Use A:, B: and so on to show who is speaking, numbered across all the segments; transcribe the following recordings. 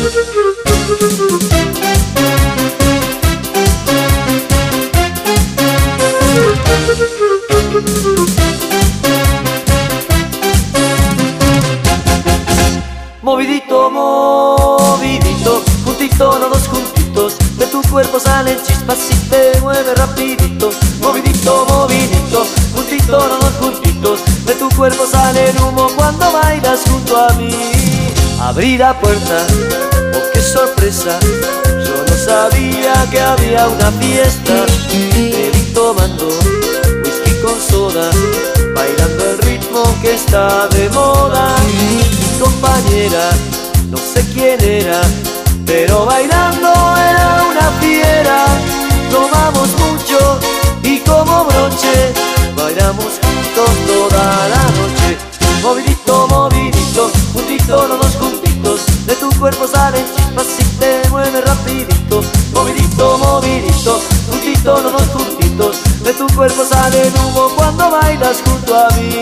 A: Movidito, movidito, juntito, los dos juntitos, de tu cuerpo salen chispas y te mueves rapidito. Movidito, movidito, juntito, los dos juntitos, de tu cuerpo sale el humo cuando bailas junto a mí. Abrí la puerta, oh qué sorpresa, yo no sabía que había una fiesta. Te vi tomando whisky con soda, bailando el ritmo que está de moda. Mi compañera, no sé quién era, pero bailando era una fiera. Tomamos mucho y como broche, bailamos juntos toda la noche. Movidito, movidito, juntito, los dos juntitos, de tu cuerpo salen chispas y te mueves rapidito. Movidito, movidito, juntito, los dos juntitos, de tu cuerpo sale el humo cuando bailas junto a mí.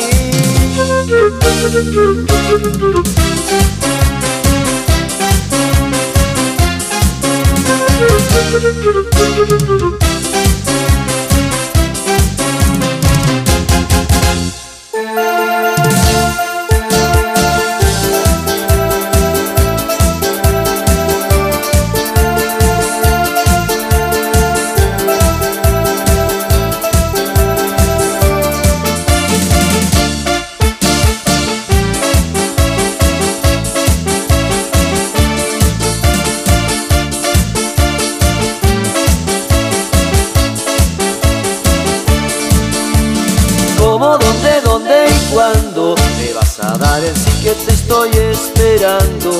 A: ¿Cómo, dónde y cuándo me vas a dar el sí que te estoy esperando?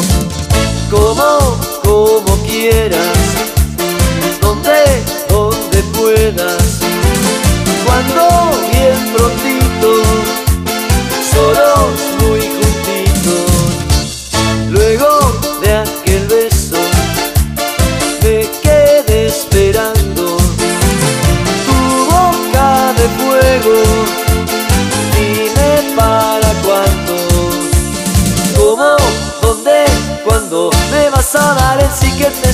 A: Como quieras, donde puedas, cuando bien prontito, solos muy juntitos. Luego de aquel beso me quedé esperando tu boca de fuego. Dime para cuándo, cómo, dónde, cuándo me vas a dar el sí que te